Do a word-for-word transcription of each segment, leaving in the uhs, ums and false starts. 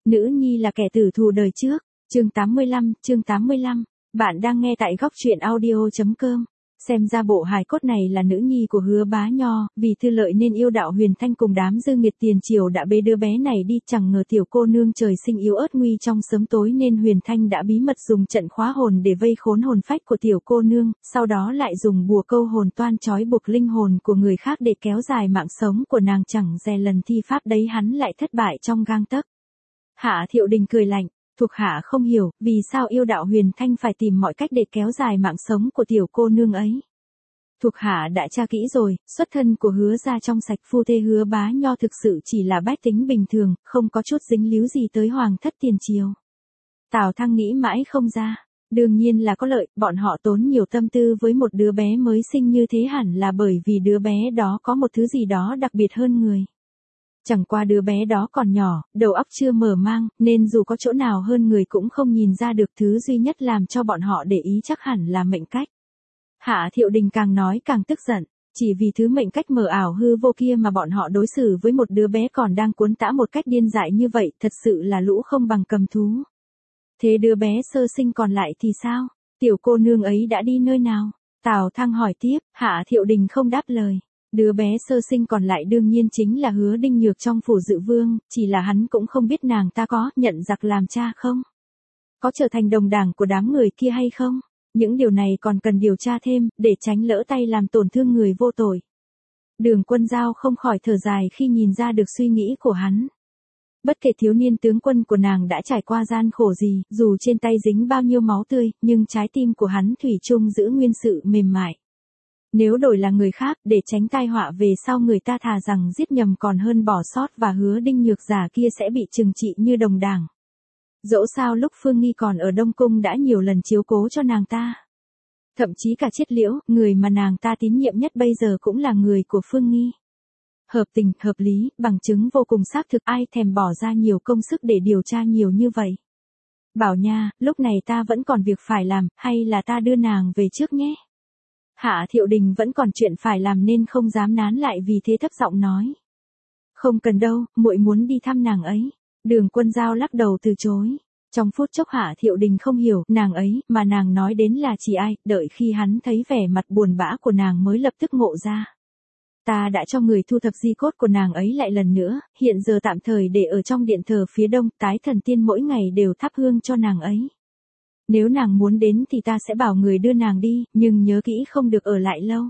Nữ nhi là kẻ tử thù đời trước. Chương tám mươi lăm, chương tám mươi lăm. Bạn đang nghe tại góc truyện audio chấm com. Xem ra bộ hài cốt này là nữ nhi của Hứa Bá Nho, vì tư lợi nên yêu đạo Huyền Thanh cùng đám dư nghiệt tiền triều đã bê đứa bé này đi, chẳng ngờ tiểu cô nương trời sinh yếu ớt nguy trong sớm tối nên Huyền Thanh đã bí mật dùng trận khóa hồn để vây khốn hồn phách của tiểu cô nương, sau đó lại dùng bùa câu hồn toan trói buộc linh hồn của người khác để kéo dài mạng sống của nàng, chẳng dè lần thi pháp đấy hắn lại thất bại trong gang tấc. Hạ Thiệu Đình cười lạnh. Thuộc hạ không hiểu, vì sao yêu đạo Huyền Thanh phải tìm mọi cách để kéo dài mạng sống của tiểu cô nương ấy. Thuộc hạ đã tra kỹ rồi, xuất thân của Hứa gia trong sạch, phu thê Hứa Bá Nho thực sự chỉ là bách tính bình thường, không có chút dính líu gì tới hoàng thất tiền triều. Tào Thăng nghĩ mãi không ra, đương nhiên là có lợi, bọn họ tốn nhiều tâm tư với một đứa bé mới sinh như thế hẳn là bởi vì đứa bé đó có một thứ gì đó đặc biệt hơn người. Chẳng qua đứa bé đó còn nhỏ, đầu óc chưa mở mang, nên dù có chỗ nào hơn người cũng không nhìn ra được, thứ duy nhất làm cho bọn họ để ý chắc hẳn là mệnh cách. Hạ Thiệu Đình càng nói càng tức giận, chỉ vì thứ mệnh cách mờ ảo hư vô kia mà bọn họ đối xử với một đứa bé còn đang cuốn tã một cách điên dại như vậy, thật sự là lũ không bằng cầm thú. Thế đứa bé sơ sinh còn lại thì sao? Tiểu cô nương ấy đã đi nơi nào? Tào Thăng hỏi tiếp. Hạ Thiệu Đình không đáp lời. Đứa bé sơ sinh còn lại đương nhiên chính là Hứa Đinh Nhược trong phủ Dự Vương, chỉ là hắn cũng không biết nàng ta có nhận giặc làm cha không? Có trở thành đồng đảng của đám người kia hay không? Những điều này còn cần điều tra thêm, để tránh lỡ tay làm tổn thương người vô tội. Đường Quân Giao không khỏi thở dài khi nhìn ra được suy nghĩ của hắn. Bất kể thiếu niên tướng quân của nàng đã trải qua gian khổ gì, dù trên tay dính bao nhiêu máu tươi, nhưng trái tim của hắn thủy chung giữ nguyên sự mềm mại. Nếu đổi là người khác, để tránh tai họa về sau, người ta thà rằng giết nhầm còn hơn bỏ sót, và Hứa Đinh Nhược giả kia sẽ bị trừng trị như đồng đảng. Dẫu sao lúc Phương Nghi còn ở Đông Cung đã nhiều lần chiếu cố cho nàng ta. Thậm chí cả Chiết Liễu, người mà nàng ta tín nhiệm nhất bây giờ cũng là người của Phương Nghi. Hợp tình, hợp lý, bằng chứng vô cùng xác thực, ai thèm bỏ ra nhiều công sức để điều tra nhiều như vậy. Bảo nha, lúc này ta vẫn còn việc phải làm, hay là ta đưa nàng về trước nhé. Hạ Thiệu Đình vẫn còn chuyện phải làm nên không dám nán lại, vì thế thấp giọng nói. Không cần đâu, muội muốn đi thăm nàng ấy. Đường Quân Giao lắc đầu từ chối. Trong phút chốc Hạ Thiệu Đình không hiểu, nàng ấy, mà nàng nói đến là chỉ ai, đợi khi hắn thấy vẻ mặt buồn bã của nàng mới lập tức ngộ ra. Ta đã cho người thu thập di cốt của nàng ấy lại lần nữa, hiện giờ tạm thời để ở trong điện thờ phía đông, Tái Thần Tiên mỗi ngày đều thắp hương cho nàng ấy. Nếu nàng muốn đến thì ta sẽ bảo người đưa nàng đi, nhưng nhớ kỹ không được ở lại lâu.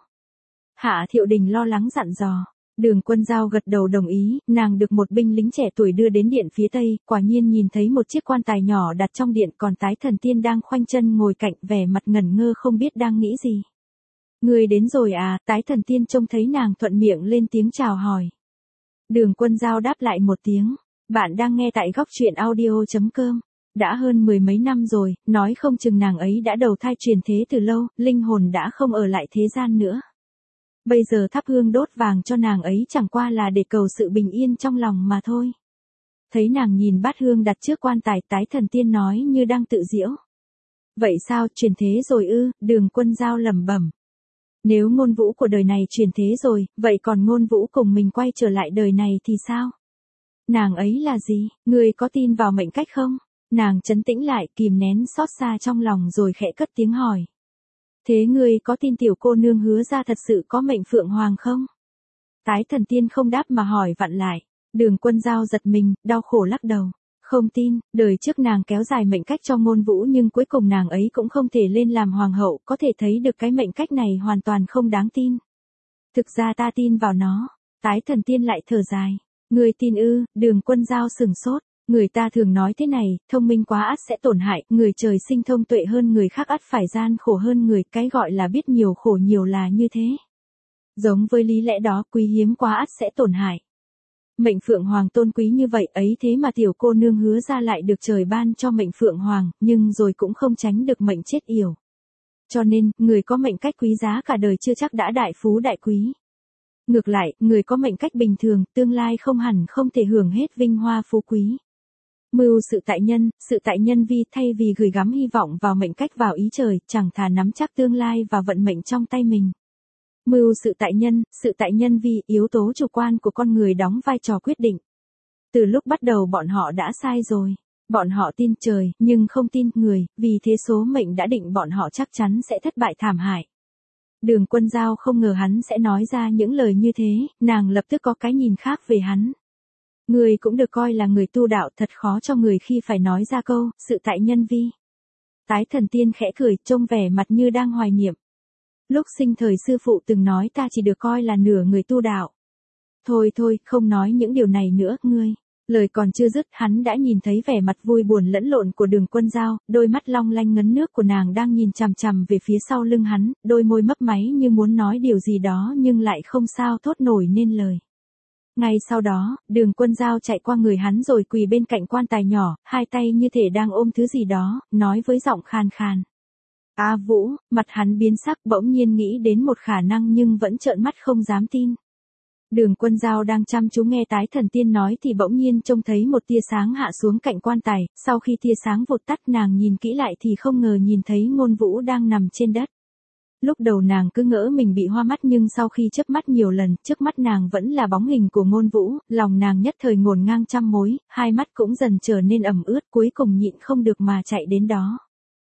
Hạ Thiệu Đình lo lắng dặn dò. Đường Quân Giao gật đầu đồng ý, nàng được một binh lính trẻ tuổi đưa đến điện phía tây, quả nhiên nhìn thấy một chiếc quan tài nhỏ đặt trong điện, còn Tái Thần Tiên đang khoanh chân ngồi cạnh, vẻ mặt ngẩn ngơ không biết đang nghĩ gì. Người đến rồi à? Tái Thần Tiên trông thấy nàng thuận miệng lên tiếng chào hỏi. Đường Quân Giao đáp lại một tiếng. Bạn đang nghe tại góc truyện audio chấm com. Đã hơn mười mấy năm rồi, nói không chừng nàng ấy đã đầu thai truyền thế từ lâu, linh hồn đã không ở lại thế gian nữa. Bây giờ thắp hương đốt vàng cho nàng ấy chẳng qua là để cầu sự bình yên trong lòng mà thôi. Thấy nàng nhìn bát hương đặt trước quan tài, Tái Thần Tiên nói như đang tự giễu. Vậy sao, truyền thế rồi ư? Đường Quân Giao lẩm bẩm. Nếu Ngôn Vũ của đời này truyền thế rồi, vậy còn Ngôn Vũ cùng mình quay trở lại đời này thì sao? Nàng ấy là gì? Ngươi có tin vào mệnh cách không? Nàng trấn tĩnh lại, kìm nén xót xa trong lòng rồi khẽ cất tiếng hỏi. Thế ngươi có tin tiểu cô nương Hứa gia thật sự có mệnh Phượng Hoàng không? Tái Thần Tiên không đáp mà hỏi vặn lại. Đường Quân Giao giật mình, đau khổ lắc đầu. Không tin, đời trước nàng kéo dài mệnh cách cho Ngôn Vũ nhưng cuối cùng nàng ấy cũng không thể lên làm hoàng hậu, có thể thấy được cái mệnh cách này hoàn toàn không đáng tin. Thực ra ta tin vào nó. Tái Thần Tiên lại thở dài. Ngươi tin ư? Đường Quân Giao sửng sốt. Người ta thường nói thế này, thông minh quá ắt sẽ tổn hại, người trời sinh thông tuệ hơn người khác ắt phải gian khổ hơn người, cái gọi là biết nhiều khổ nhiều là như thế. Giống với lý lẽ đó, quý hiếm quá ắt sẽ tổn hại. Mệnh Phượng Hoàng tôn quý như vậy ấy, thế mà tiểu cô nương Hứa ra lại được trời ban cho mệnh Phượng Hoàng, nhưng rồi cũng không tránh được mệnh chết yểu. Cho nên, người có mệnh cách quý giá cả đời chưa chắc đã đại phú đại quý. Ngược lại, người có mệnh cách bình thường, tương lai không hẳn không thể hưởng hết vinh hoa phú quý. Mưu sự tại nhân, sự tại nhân vi, thay vì gửi gắm hy vọng vào mệnh cách vào ý trời, chẳng thà nắm chắc tương lai và vận mệnh trong tay mình. Mưu sự tại nhân, sự tại nhân vi, yếu tố chủ quan của con người đóng vai trò quyết định. Từ lúc bắt đầu bọn họ đã sai rồi. Bọn họ tin trời, nhưng không tin người, vì thế số mệnh đã định bọn họ chắc chắn sẽ thất bại thảm hại. Đường Quân Giao không ngờ hắn sẽ nói ra những lời như thế, nàng lập tức có cái nhìn khác về hắn. Người cũng được coi là người tu đạo, thật khó cho người khi phải nói ra câu, sự tại nhân vi. Tái Thần Tiên khẽ cười, trông vẻ mặt như đang hoài niệm. Lúc sinh thời sư phụ từng nói ta chỉ được coi là nửa người tu đạo. Thôi thôi, không nói những điều này nữa, ngươi. Lời còn chưa dứt, hắn đã nhìn thấy vẻ mặt vui buồn lẫn lộn của Đường Quân Giao, đôi mắt long lanh ngấn nước của nàng đang nhìn chằm chằm về phía sau lưng hắn, đôi môi mấp máy như muốn nói điều gì đó nhưng lại không sao thốt nổi nên lời. Ngay sau đó, Đường Quân Giao chạy qua người hắn rồi quỳ bên cạnh quan tài nhỏ, hai tay như thể đang ôm thứ gì đó, nói với giọng khan khan. A Vũ, mặt hắn biến sắc, bỗng nhiên nghĩ đến một khả năng nhưng vẫn trợn mắt không dám tin. Đường Quân Giao đang chăm chú nghe Tái Thần Tiên nói thì bỗng nhiên trông thấy một tia sáng hạ xuống cạnh quan tài, sau khi tia sáng vụt tắt nàng nhìn kỹ lại thì không ngờ nhìn thấy Ngôn Vũ đang nằm trên đất. Lúc đầu nàng cứ ngỡ mình bị hoa mắt nhưng sau khi chớp mắt nhiều lần, trước mắt nàng vẫn là bóng hình của Ngôn Vũ, lòng nàng nhất thời ngổn ngang trăm mối, hai mắt cũng dần trở nên ẩm ướt, cuối cùng nhịn không được mà chạy đến đó.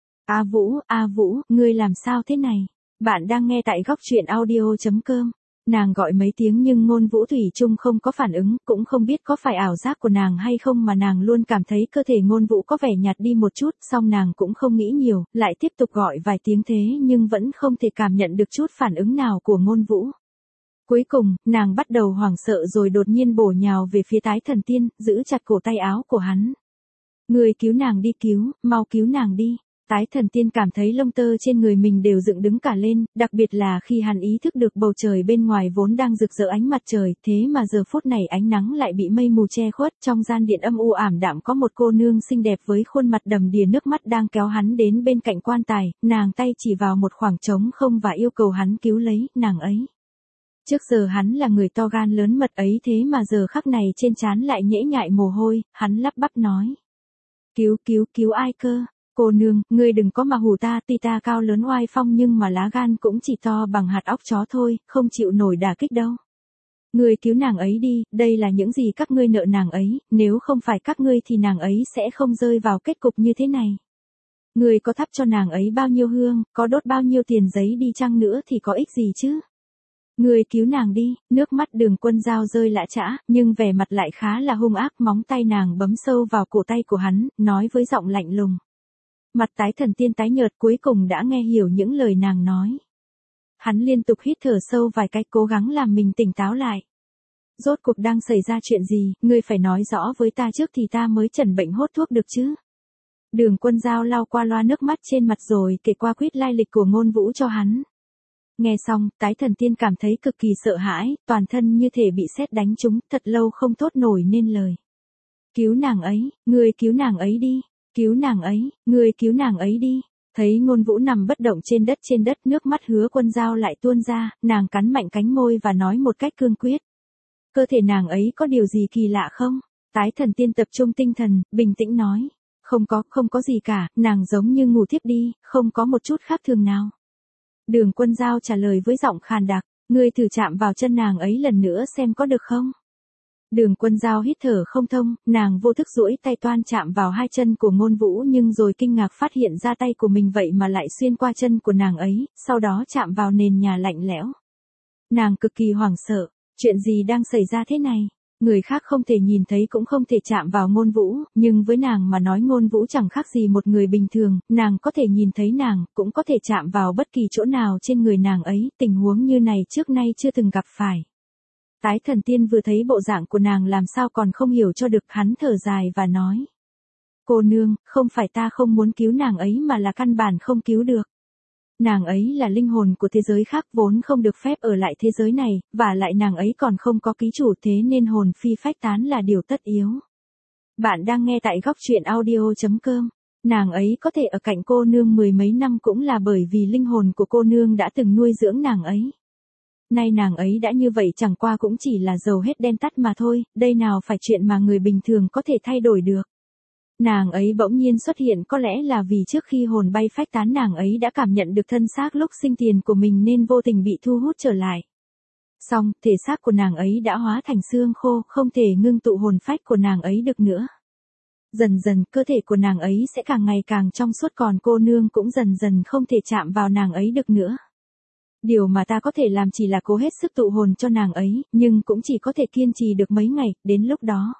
A Vũ, A Vũ, ngươi làm sao thế này? Bạn đang nghe tại góc truyện audio chấm com. Nàng gọi mấy tiếng nhưng Ngôn Vũ thủy chung không có phản ứng, cũng không biết có phải ảo giác của nàng hay không mà nàng luôn cảm thấy cơ thể Ngôn Vũ có vẻ nhạt đi một chút, song nàng cũng không nghĩ nhiều, lại tiếp tục gọi vài tiếng thế nhưng vẫn không thể cảm nhận được chút phản ứng nào của Ngôn Vũ. Cuối cùng, nàng bắt đầu hoảng sợ rồi đột nhiên bổ nhào về phía Tái Thần Tiên, giữ chặt cổ tay áo của hắn. Người cứu nàng đi, cứu, mau cứu nàng đi. Tái Thần Tiên cảm thấy lông tơ trên người mình đều dựng đứng cả lên, đặc biệt là khi hắn ý thức được bầu trời bên ngoài vốn đang rực rỡ ánh mặt trời, thế mà giờ phút này ánh nắng lại bị mây mù che khuất, trong gian điện âm u ảm đạm có một cô nương xinh đẹp với khuôn mặt đầm đìa nước mắt đang kéo hắn đến bên cạnh quan tài, nàng tay chỉ vào một khoảng trống không và yêu cầu hắn cứu lấy, nàng ấy. Trước giờ hắn là người to gan lớn mật ấy thế mà giờ khắc này trên trán lại nhễ nhại mồ hôi, hắn lắp bắp nói. Cứu cứu cứu ai cơ? Cô nương, ngươi đừng có mà hù ta, tuy ta cao lớn oai phong nhưng mà lá gan cũng chỉ to bằng hạt óc chó thôi, không chịu nổi đả kích đâu. Ngươi cứu nàng ấy đi, đây là những gì các ngươi nợ nàng ấy, nếu không phải các ngươi thì nàng ấy sẽ không rơi vào kết cục như thế này. Ngươi có thắp cho nàng ấy bao nhiêu hương, có đốt bao nhiêu tiền giấy đi chăng nữa thì có ích gì chứ? Ngươi cứu nàng đi, nước mắt Đường Quân Giao rơi lã chã, nhưng vẻ mặt lại khá là hung ác, móng tay nàng bấm sâu vào cổ tay của hắn, nói với giọng lạnh lùng. Mặt Tái Thần Tiên tái nhợt cuối cùng đã nghe hiểu những lời nàng nói. Hắn liên tục hít thở sâu vài cái cố gắng làm mình tỉnh táo lại. Rốt cuộc đang xảy ra chuyện gì, ngươi phải nói rõ với ta trước thì ta mới chẩn bệnh hốt thuốc được chứ. Đường Quân Giao lau qua loa nước mắt trên mặt rồi kể qua quýt lai lịch của Ngôn Vũ cho hắn. Nghe xong, Tái Thần Tiên cảm thấy cực kỳ sợ hãi, toàn thân như thể bị sét đánh trúng, thật lâu không thốt nổi nên lời. Cứu nàng ấy, ngươi cứu nàng ấy đi. Cứu nàng ấy, ngươi cứu nàng ấy đi. Thấy Ngôn Vũ nằm bất động trên đất trên đất, nước mắt Hứa Quân Giao lại tuôn ra, nàng cắn mạnh cánh môi và nói một cách cương quyết. Cơ thể nàng ấy có điều gì kỳ lạ không? Tái Thần Tiên tập trung tinh thần, bình tĩnh nói. Không có, không có gì cả, nàng giống như ngủ thiếp đi, không có một chút khác thường nào. Đường Quân Giao trả lời với giọng khàn đặc, ngươi thử chạm vào chân nàng ấy lần nữa xem có được không? Đường Quân Giao hít thở không thông, nàng vô thức duỗi tay toan chạm vào hai chân của Ngôn Vũ nhưng rồi kinh ngạc phát hiện ra tay của mình vậy mà lại xuyên qua chân của nàng ấy, sau đó chạm vào nền nhà lạnh lẽo. Nàng cực kỳ hoảng sợ, chuyện gì đang xảy ra thế này? Người khác không thể nhìn thấy cũng không thể chạm vào Ngôn Vũ, nhưng với nàng mà nói Ngôn Vũ chẳng khác gì một người bình thường, nàng có thể nhìn thấy nàng, cũng có thể chạm vào bất kỳ chỗ nào trên người nàng ấy, tình huống như này trước nay chưa từng gặp phải. Tái Thần Tiên vừa thấy bộ dạng của nàng làm sao còn không hiểu cho được, hắn thở dài và nói. Cô nương, không phải ta không muốn cứu nàng ấy mà là căn bản không cứu được. Nàng ấy là linh hồn của thế giới khác vốn không được phép ở lại thế giới này, và lại nàng ấy còn không có ký chủ thế nên hồn phi phách tán là điều tất yếu. Bạn đang nghe tại góc truyện audio chấm com. Nàng ấy có thể ở cạnh cô nương mười mấy năm cũng là bởi vì linh hồn của cô nương đã từng nuôi dưỡng nàng ấy. Nay nàng ấy đã như vậy chẳng qua cũng chỉ là dầu hết đen tắt mà thôi, đây nào phải chuyện mà người bình thường có thể thay đổi được. Nàng ấy bỗng nhiên xuất hiện có lẽ là vì trước khi hồn bay phách tán nàng ấy đã cảm nhận được thân xác lúc sinh tiền của mình nên vô tình bị thu hút trở lại. Xong, thể xác của nàng ấy đã hóa thành xương khô, không thể ngưng tụ hồn phách của nàng ấy được nữa. Dần dần, cơ thể của nàng ấy sẽ càng ngày càng trong suốt, còn cô nương cũng dần dần không thể chạm vào nàng ấy được nữa. Điều mà ta có thể làm chỉ là cố hết sức tụ hồn cho nàng ấy, nhưng cũng chỉ có thể kiên trì được mấy ngày, đến lúc đó.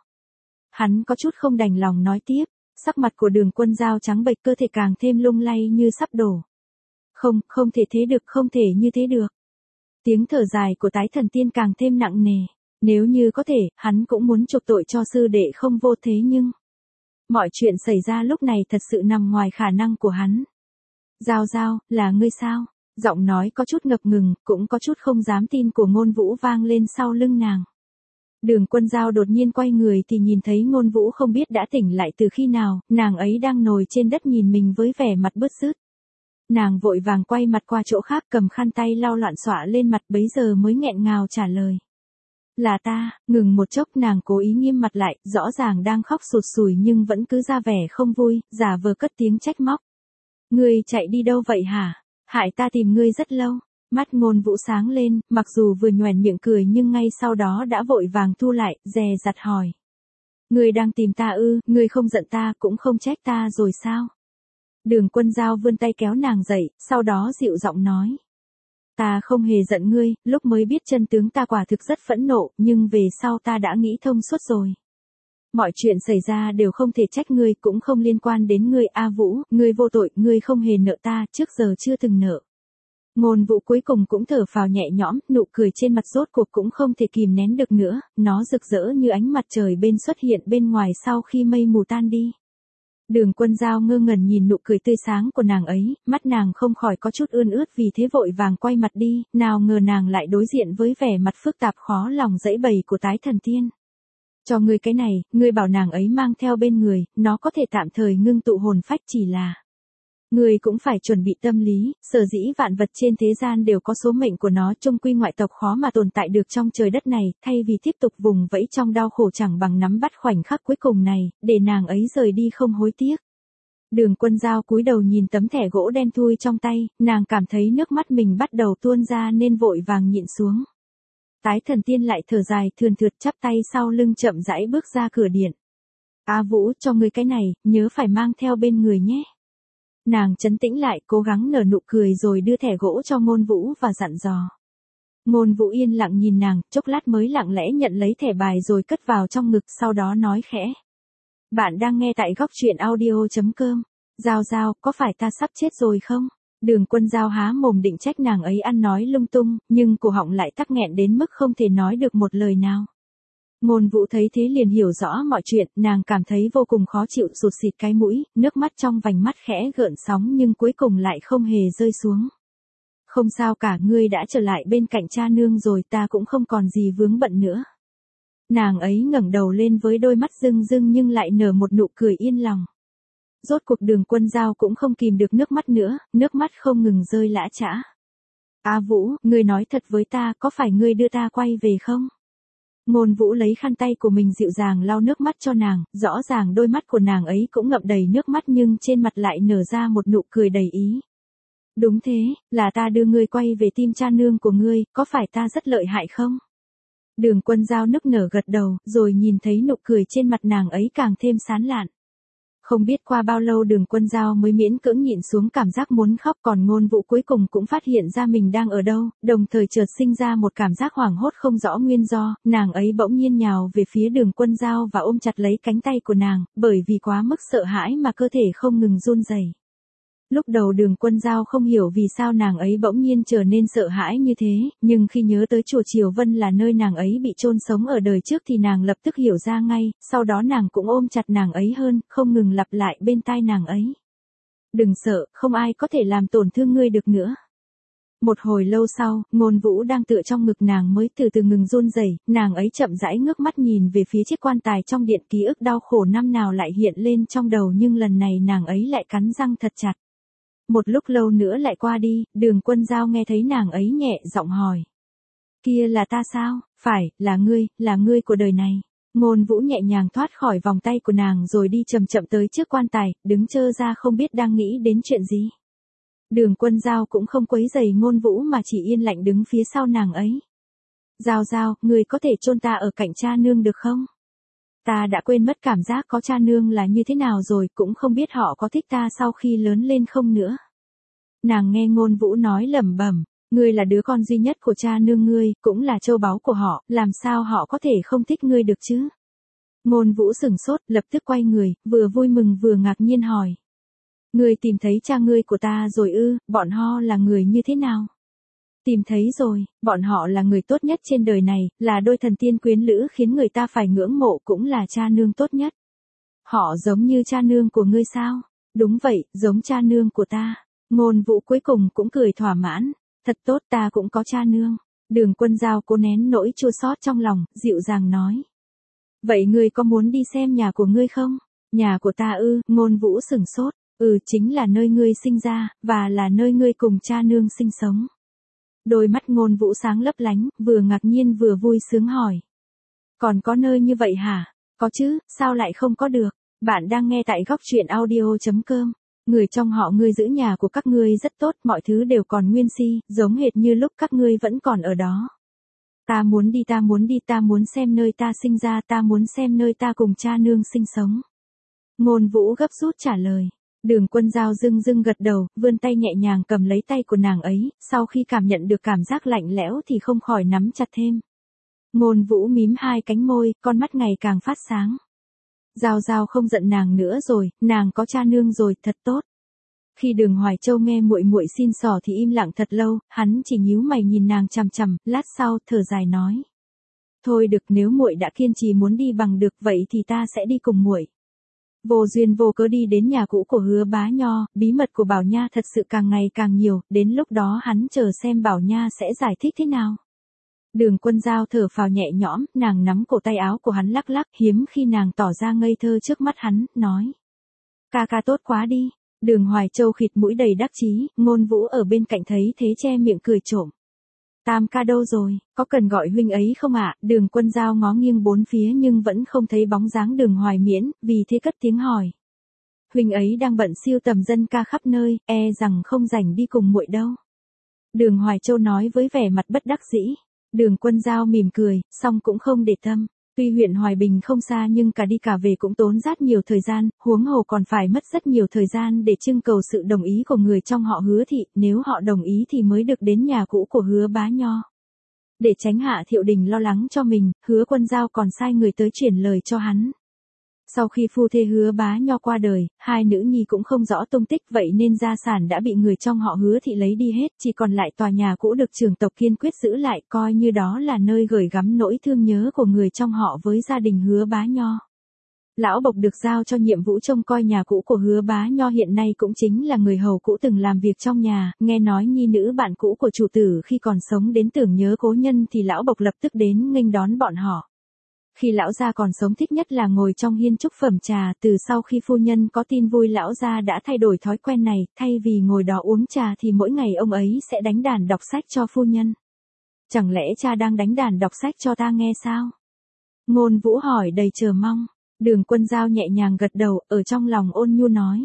Hắn có chút không đành lòng nói tiếp, sắc mặt của Đường Quân Dao trắng bệch, cơ thể càng thêm lung lay như sắp đổ. Không, không thể thế được, không thể như thế được. Tiếng thở dài của Tái Thần Tiên càng thêm nặng nề. Nếu như có thể, hắn cũng muốn chuộc tội cho sư đệ không vô, thế nhưng mọi chuyện xảy ra lúc này thật sự nằm ngoài khả năng của hắn. Giao Giao, là ngươi sao? Giọng nói có chút ngập ngừng, cũng có chút không dám tin của Ngôn Vũ vang lên sau lưng nàng. Đường Quân Dao đột nhiên quay người thì nhìn thấy Ngôn Vũ không biết đã tỉnh lại từ khi nào, nàng ấy đang ngồi trên đất nhìn mình với vẻ mặt bứt rứt. Nàng vội vàng quay mặt qua chỗ khác, cầm khăn tay lau loạn xõa lên mặt, bấy giờ mới nghẹn ngào trả lời. Là ta. Ngừng một chốc, nàng cố ý nghiêm mặt lại, rõ ràng đang khóc sụt sùi nhưng vẫn cứ ra vẻ không vui, giả vờ cất tiếng trách móc. Ngươi chạy đi đâu vậy hả? Hại ta tìm ngươi rất lâu. Mắt Ngôn Vũ sáng lên, mặc dù vừa nhoẻn miệng cười nhưng ngay sau đó đã vội vàng thu lại, dè dặt hỏi. Ngươi đang tìm ta ư? Ngươi không giận ta, cũng không trách ta rồi sao? Đường Quân Dao vươn tay kéo nàng dậy, sau đó dịu giọng nói. Ta không hề giận ngươi, lúc mới biết chân tướng ta quả thực rất phẫn nộ, nhưng về sau ta đã nghĩ thông suốt rồi. Mọi chuyện xảy ra đều không thể trách ngươi, cũng không liên quan đến ngươi. A Vũ, ngươi vô tội, ngươi không hề nợ ta, trước giờ chưa từng nợ. Ngôn Vũ cuối cùng cũng thở phào nhẹ nhõm, nụ cười trên mặt rốt cuộc cũng không thể kìm nén được nữa, nó rực rỡ như ánh mặt trời bên xuất hiện bên ngoài sau khi mây mù tan đi. Đường Quân Dao ngơ ngẩn nhìn nụ cười tươi sáng của nàng ấy, mắt nàng không khỏi có chút ươn ướt, vì thế vội vàng quay mặt đi, nào ngờ nàng lại đối diện với vẻ mặt phức tạp khó lòng dẫy bày của Tái Thần Tiên. Cho ngươi cái này, ngươi bảo nàng ấy mang theo bên người, nó có thể tạm thời ngưng tụ hồn phách, chỉ là ngươi cũng phải chuẩn bị tâm lý, sở dĩ vạn vật trên thế gian đều có số mệnh của nó, chung quy ngoại tộc khó mà tồn tại được trong trời đất này, thay vì tiếp tục vùng vẫy trong đau khổ chẳng bằng nắm bắt khoảnh khắc cuối cùng này, để nàng ấy rời đi không hối tiếc. Đường Quân Dao cúi đầu nhìn tấm thẻ gỗ đen thui trong tay, nàng cảm thấy nước mắt mình bắt đầu tuôn ra nên vội vàng nhịn xuống. Tái Thần Tiên lại thở dài thườn thượt, chắp tay sau lưng chậm rãi bước ra cửa điện. A Vũ, cho ngươi cái này, nhớ phải mang theo bên người nhé. Nàng trấn tĩnh lại, cố gắng nở nụ cười rồi đưa thẻ gỗ cho Ngôn Vũ và dặn dò. Ngôn Vũ yên lặng nhìn nàng, chốc lát mới lặng lẽ nhận lấy thẻ bài rồi cất vào trong ngực, sau đó nói khẽ. Bạn đang nghe tại góc truyện audio chấm com. Giao Giao, có phải ta sắp chết rồi không? Đường Quân Dao há mồm định trách nàng ấy ăn nói lung tung, nhưng cổ họng lại tắc nghẹn đến mức không thể nói được một lời nào. Ngôn Vũ thấy thế liền hiểu rõ mọi chuyện, nàng cảm thấy vô cùng khó chịu, sụt sịt cái mũi, nước mắt trong vành mắt khẽ gợn sóng nhưng cuối cùng lại không hề rơi xuống. Không sao cả, ngươi đã trở lại bên cạnh cha nương rồi, ta cũng không còn gì vướng bận nữa. Nàng ấy ngẩng đầu lên với đôi mắt rưng rưng nhưng lại nở một nụ cười yên lòng. Rốt cuộc Đường Quân Dao cũng không kìm được nước mắt nữa, nước mắt không ngừng rơi lã chã. A Vũ, ngươi nói thật với ta, có phải ngươi đưa ta quay về không? Ngôn Vũ lấy khăn tay của mình dịu dàng lau nước mắt cho nàng, rõ ràng đôi mắt của nàng ấy cũng ngậm đầy nước mắt nhưng trên mặt lại nở ra một nụ cười đầy ý. Đúng thế, là ta đưa ngươi quay về tim cha nương của ngươi, có phải ta rất lợi hại không? Đường Quân Dao nức nở gật đầu, rồi nhìn thấy nụ cười trên mặt nàng ấy càng thêm sán lạn. Không biết qua bao lâu Đường Quân Dao mới miễn cưỡng nhịn xuống cảm giác muốn khóc, còn Ngôn Vũ cuối cùng cũng phát hiện ra mình đang ở đâu, đồng thời chợt sinh ra một cảm giác hoảng hốt không rõ nguyên do, nàng ấy bỗng nhiên nhào về phía Đường Quân Dao và ôm chặt lấy cánh tay của nàng, bởi vì quá mức sợ hãi mà cơ thể không ngừng run rẩy. Lúc đầu Đường Quân Dao không hiểu vì sao nàng ấy bỗng nhiên trở nên sợ hãi như thế, nhưng khi nhớ tới chùa Triều Vân là nơi nàng ấy bị chôn sống ở đời trước thì nàng lập tức hiểu ra ngay, sau đó nàng cũng ôm chặt nàng ấy hơn, không ngừng lặp lại bên tai nàng ấy. Đừng sợ, không ai có thể làm tổn thương ngươi được nữa. Một hồi lâu sau, Ngôn Vũ đang tựa trong ngực nàng mới từ từ ngừng run rẩy, nàng ấy chậm rãi ngước mắt nhìn về phía chiếc quan tài trong điện, ký ức đau khổ năm nào lại hiện lên trong đầu nhưng lần này nàng ấy lại cắn răng thật chặt. Một lúc lâu nữa lại qua đi, Đường Quân Dao nghe thấy nàng ấy nhẹ giọng hỏi. Kia là ta sao? Phải, là ngươi, là ngươi của đời này. Ngôn Vũ nhẹ nhàng thoát khỏi vòng tay của nàng rồi đi chậm chậm tới trước quan tài, đứng chơ ra không biết đang nghĩ đến chuyện gì. Đường Quân Dao cũng không quấy rầy Ngôn Vũ mà chỉ yên lặng đứng phía sau nàng ấy. Giao Giao, người có thể chôn ta ở cạnh cha nương được không? Ta đã quên mất cảm giác có cha nương là như thế nào rồi, cũng không biết họ có thích ta sau khi lớn lên không nữa. Nàng nghe Ngôn Vũ nói lẩm bẩm, ngươi là đứa con duy nhất của cha nương ngươi, cũng là châu báu của họ, làm sao họ có thể không thích ngươi được chứ? Ngôn Vũ sửng sốt, lập tức quay người, vừa vui mừng vừa ngạc nhiên hỏi. Ngươi tìm thấy cha ngươi của ta rồi ư, bọn họ là người như thế nào? Tìm thấy rồi, bọn họ là người tốt nhất trên đời này, là đôi thần tiên quyến lữ khiến người ta phải ngưỡng mộ, cũng là cha nương tốt nhất. Họ giống như cha nương của ngươi sao? Đúng vậy, giống cha nương của ta. Ngôn Vũ cuối cùng cũng cười thỏa mãn. Thật tốt, ta cũng có cha nương. Đường Quân Giao cố nén nỗi chua xót trong lòng, dịu dàng nói. Vậy ngươi có muốn đi xem nhà của ngươi không? Nhà của ta ư? Ngôn Vũ sửng sốt. Ừ, chính là nơi ngươi sinh ra, và là nơi ngươi cùng cha nương sinh sống. Đôi mắt Ngôn Vũ sáng lấp lánh, vừa ngạc nhiên vừa vui sướng hỏi. Còn có nơi như vậy hả? Có chứ, sao lại không có được? Bạn đang nghe tại góc truyện audio chấm com. Người trong họ ngươi giữ nhà của các ngươi rất tốt, mọi thứ đều còn nguyên si, giống hệt như lúc các ngươi vẫn còn ở đó. Ta muốn đi, ta muốn đi, ta muốn xem nơi ta sinh ra, ta muốn xem nơi ta cùng cha nương sinh sống. Ngôn Vũ gấp rút trả lời. Đường Quân Giao dưng dưng gật đầu, vươn tay nhẹ nhàng cầm lấy tay của nàng ấy, sau khi cảm nhận được cảm giác lạnh lẽo thì không khỏi nắm chặt thêm. Ngôn Vũ mím hai cánh môi, con mắt ngày càng phát sáng. Giao Giao không giận nàng nữa rồi, nàng có cha nương rồi, thật tốt. Khi Đường Hoài Châu nghe muội muội xin xỏ thì im lặng thật lâu, hắn chỉ nhíu mày nhìn nàng chằm chằm, lát sau thở dài nói: "Thôi được, nếu muội đã kiên trì muốn đi bằng được vậy thì ta sẽ đi cùng muội." Vô duyên vô cớ đi đến nhà cũ của Hứa Bá Nho, bí mật của Bảo Nha thật sự càng ngày càng nhiều, đến lúc đó hắn chờ xem Bảo Nha sẽ giải thích thế nào. Đường Quân Giao thở phào nhẹ nhõm, nàng nắm cổ tay áo của hắn lắc lắc, hiếm khi nàng tỏ ra ngây thơ trước mắt hắn, nói: "Ca ca tốt quá đi." Đường Hoài Châu khịt mũi đầy đắc chí, Ngôn Vũ ở bên cạnh thấy thế che miệng cười trộm. "Tam ca đâu rồi, có cần gọi huynh ấy không ạ?" Đường Quân Giao ngó nghiêng bốn phía nhưng vẫn không thấy bóng dáng Đường Hoài Miễn, vì thế cất tiếng hỏi. "Huynh ấy đang bận siêu tầm dân ca khắp nơi, e rằng không rảnh đi cùng muội đâu." Đường Hoài Châu nói với vẻ mặt bất đắc dĩ. Đường Quân Giao mỉm cười, song cũng không để tâm. Tuy huyện Hoài Bình không xa nhưng cả đi cả về cũng tốn rất nhiều thời gian, huống hồ còn phải mất rất nhiều thời gian để trưng cầu sự đồng ý của người trong họ Hứa thị, nếu họ đồng ý thì mới được đến nhà cũ của Hứa Bá Nho. Để tránh Hạ Thiệu Đình lo lắng cho mình, Hứa Quân Giao còn sai người tới chuyển lời cho hắn. Sau khi phu thê Hứa Bá Nho qua đời, hai nữ nhi cũng không rõ tung tích, vậy nên gia sản đã bị người trong họ Hứa thị lấy đi hết, chỉ còn lại tòa nhà cũ được trưởng tộc kiên quyết giữ lại, coi như đó là nơi gửi gắm nỗi thương nhớ của người trong họ với gia đình Hứa Bá Nho. Lão Bộc được giao cho nhiệm vụ trông coi nhà cũ của Hứa Bá Nho hiện nay cũng chính là người hầu cũ từng làm việc trong nhà, nghe nói nhi nữ bạn cũ của chủ tử khi còn sống đến tưởng nhớ cố nhân thì Lão Bộc lập tức đến nghênh đón bọn họ. Khi lão gia còn sống thích nhất là ngồi trong hiên chúc phẩm trà, từ sau khi phu nhân có tin vui lão gia đã thay đổi thói quen này, thay vì ngồi đó uống trà thì mỗi ngày ông ấy sẽ đánh đàn đọc sách cho phu nhân. Chẳng lẽ cha đang đánh đàn đọc sách cho ta nghe sao? Ngôn Vũ hỏi đầy chờ mong. Đường Quân Giao nhẹ nhàng gật đầu, ở trong lòng ôn nhu nói.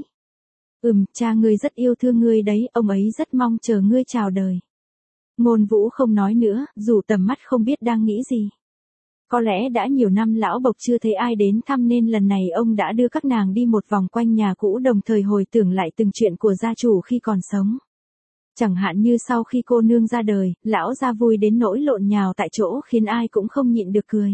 Ừm, cha ngươi rất yêu thương ngươi đấy, ông ấy rất mong chờ ngươi chào đời. Ngôn Vũ không nói nữa, dù tầm mắt không biết đang nghĩ gì. Có lẽ đã nhiều năm Lão Bộc chưa thấy ai đến thăm nên lần này ông đã đưa các nàng đi một vòng quanh nhà cũ, đồng thời hồi tưởng lại từng chuyện của gia chủ khi còn sống. Chẳng hạn như sau khi cô nương ra đời, lão gia vui đến nỗi lộn nhào tại chỗ khiến ai cũng không nhịn được cười.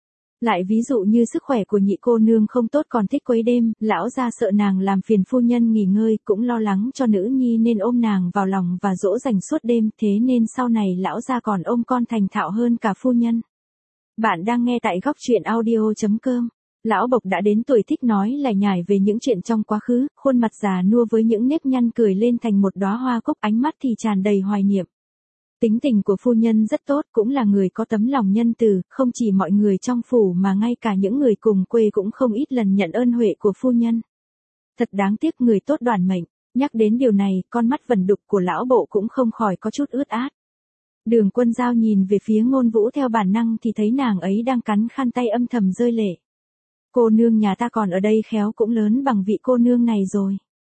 Lại ví dụ như sức khỏe của nhị cô nương không tốt còn thích quấy đêm, lão gia sợ nàng làm phiền phu nhân nghỉ ngơi, cũng lo lắng cho nữ nhi nên ôm nàng vào lòng và dỗ dành suốt đêm, thế nên sau này lão gia còn ôm con thành thạo hơn cả phu nhân. Bạn đang nghe tại góc truyện audio chấm com. Lão Bộc đã đến tuổi thích nói lải nhải về những chuyện trong quá khứ, khuôn mặt già nua với những nếp nhăn cười lên thành một đóa hoa cúc, ánh mắt thì tràn đầy hoài niệm. Tính tình của phu nhân rất tốt, cũng là người có tấm lòng nhân từ, không chỉ mọi người trong phủ mà ngay cả những người cùng quê cũng không ít lần nhận ơn huệ của phu nhân. Thật đáng tiếc người tốt đoản mệnh, nhắc đến điều này, con mắt vẩn đục của lão bộ cũng không khỏi có chút ướt át. Đường Quân Giao nhìn về phía Ngôn Vũ theo bản năng thì thấy nàng ấy đang cắn khăn tay âm thầm rơi lệ. Cô nương nhà ta còn ở đây khéo cũng lớn bằng vị cô nương này rồi.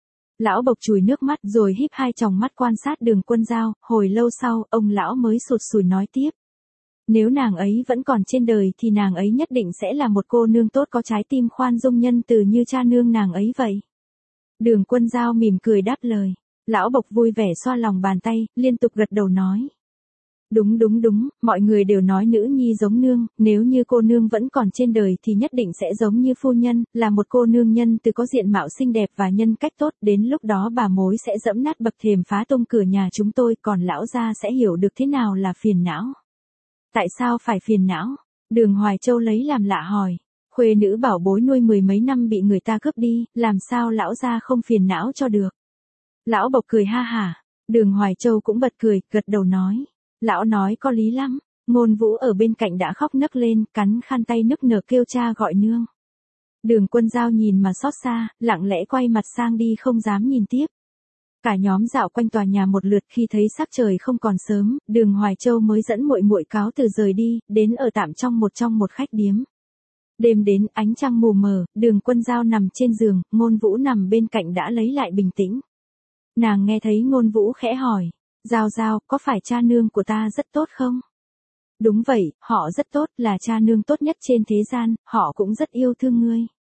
Lão Bộc chùi nước mắt rồi híp hai tròng mắt quan sát Đường Quân Giao, hồi lâu sau, ông lão mới sụt sùi nói tiếp. Nếu nàng ấy vẫn còn trên đời thì nàng ấy nhất định sẽ là một cô nương tốt có trái tim khoan dung nhân từ như cha nương nàng ấy vậy. Đường Quân Dao mỉm cười đáp lời. Lão Bộc vui vẻ xoa lòng bàn tay, liên tục gật đầu nói. Đúng đúng đúng, mọi người đều nói nữ nhi giống nương, nếu như cô nương vẫn còn trên đời thì nhất định sẽ giống như phu nhân, là một cô nương nhân từ có diện mạo xinh đẹp và nhân cách tốt, đến lúc đó bà mối sẽ dẫm nát bậc thềm phá tung cửa nhà chúng tôi, còn lão gia sẽ hiểu được thế nào là phiền não. Tại sao phải phiền não? Đường Hoài Châu lấy làm lạ hỏi. Khuê nữ bảo bối nuôi mười mấy năm bị người ta cướp đi, làm sao lão gia không phiền não cho được? Lão Bộc cười ha hả, Đường Hoài Châu cũng bật cười, gật đầu nói. Lão nói có lý lắm. Ngôn Vũ ở bên cạnh đã khóc nấc lên, cắn khăn tay nức nở kêu cha gọi nương. Đường Quân Dao nhìn mà xót xa, lặng lẽ quay mặt sang đi không dám nhìn tiếp. Cả nhóm dạo quanh tòa nhà một lượt, khi thấy sắc trời không còn sớm, Đường Hoài Châu mới dẫn muội muội cáo từ rời đi, đến ở tạm trong một trong một khách điếm. Đêm đến, ánh trăng mù mờ, Đường Quân Dao nằm trên giường, Ngôn Vũ nằm bên cạnh đã lấy lại bình tĩnh. Nàng nghe thấy Ngôn Vũ khẽ hỏi. Giao Giao, có phải cha nương của ta rất tốt không? Đúng vậy, họ rất tốt, là cha nương tốt nhất trên thế gian, họ cũng rất yêu thương ngươi.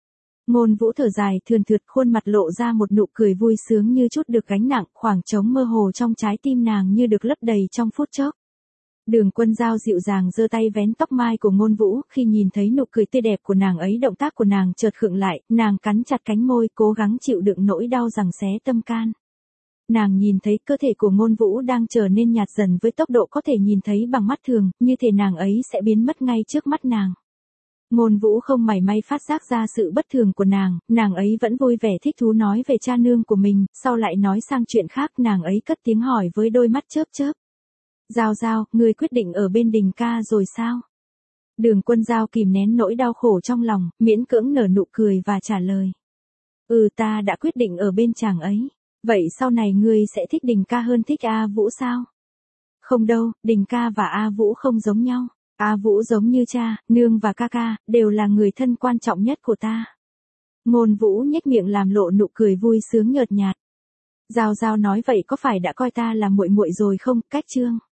Ngôn Vũ thở dài thườn thượt, khuôn mặt lộ ra một nụ cười vui sướng như chút được gánh nặng, khoảng trống mơ hồ trong trái tim nàng như được lấp đầy trong phút chốc. Đường Quân Dao dịu dàng giơ tay vén tóc mai của Ngôn Vũ, khi nhìn thấy nụ cười tươi đẹp của nàng ấy, động tác của nàng chợt khựng lại, nàng cắn chặt cánh môi, cố gắng chịu đựng nỗi đau giằng xé tâm can. Nàng nhìn thấy cơ thể của Ngôn Vũ đang trở nên nhạt dần với tốc độ có thể nhìn thấy bằng mắt thường, như thể nàng ấy sẽ biến mất ngay trước mắt nàng. Ngôn Vũ không mảy may phát giác ra sự bất thường của nàng, nàng ấy vẫn vui vẻ thích thú nói về cha nương của mình, sau lại nói sang chuyện khác, nàng ấy cất tiếng hỏi với đôi mắt chớp chớp. Giao Giao, ngươi quyết định ở bên Đình ca rồi sao? Đường Quân Dao kìm nén nỗi đau khổ trong lòng, miễn cưỡng nở nụ cười và trả lời. Ừ, ta đã quyết định ở bên chàng ấy. Vậy sau này ngươi sẽ thích Đình ca hơn thích A Vũ sao? Không đâu, Đình ca và A Vũ không giống nhau. A Vũ giống như cha, nương và ca ca, đều là người thân quan trọng nhất của ta. Ngôn Vũ nhếch miệng làm lộ nụ cười vui sướng nhợt nhạt. Giao Giao nói vậy có phải đã coi ta là muội muội rồi không, Cách Trương?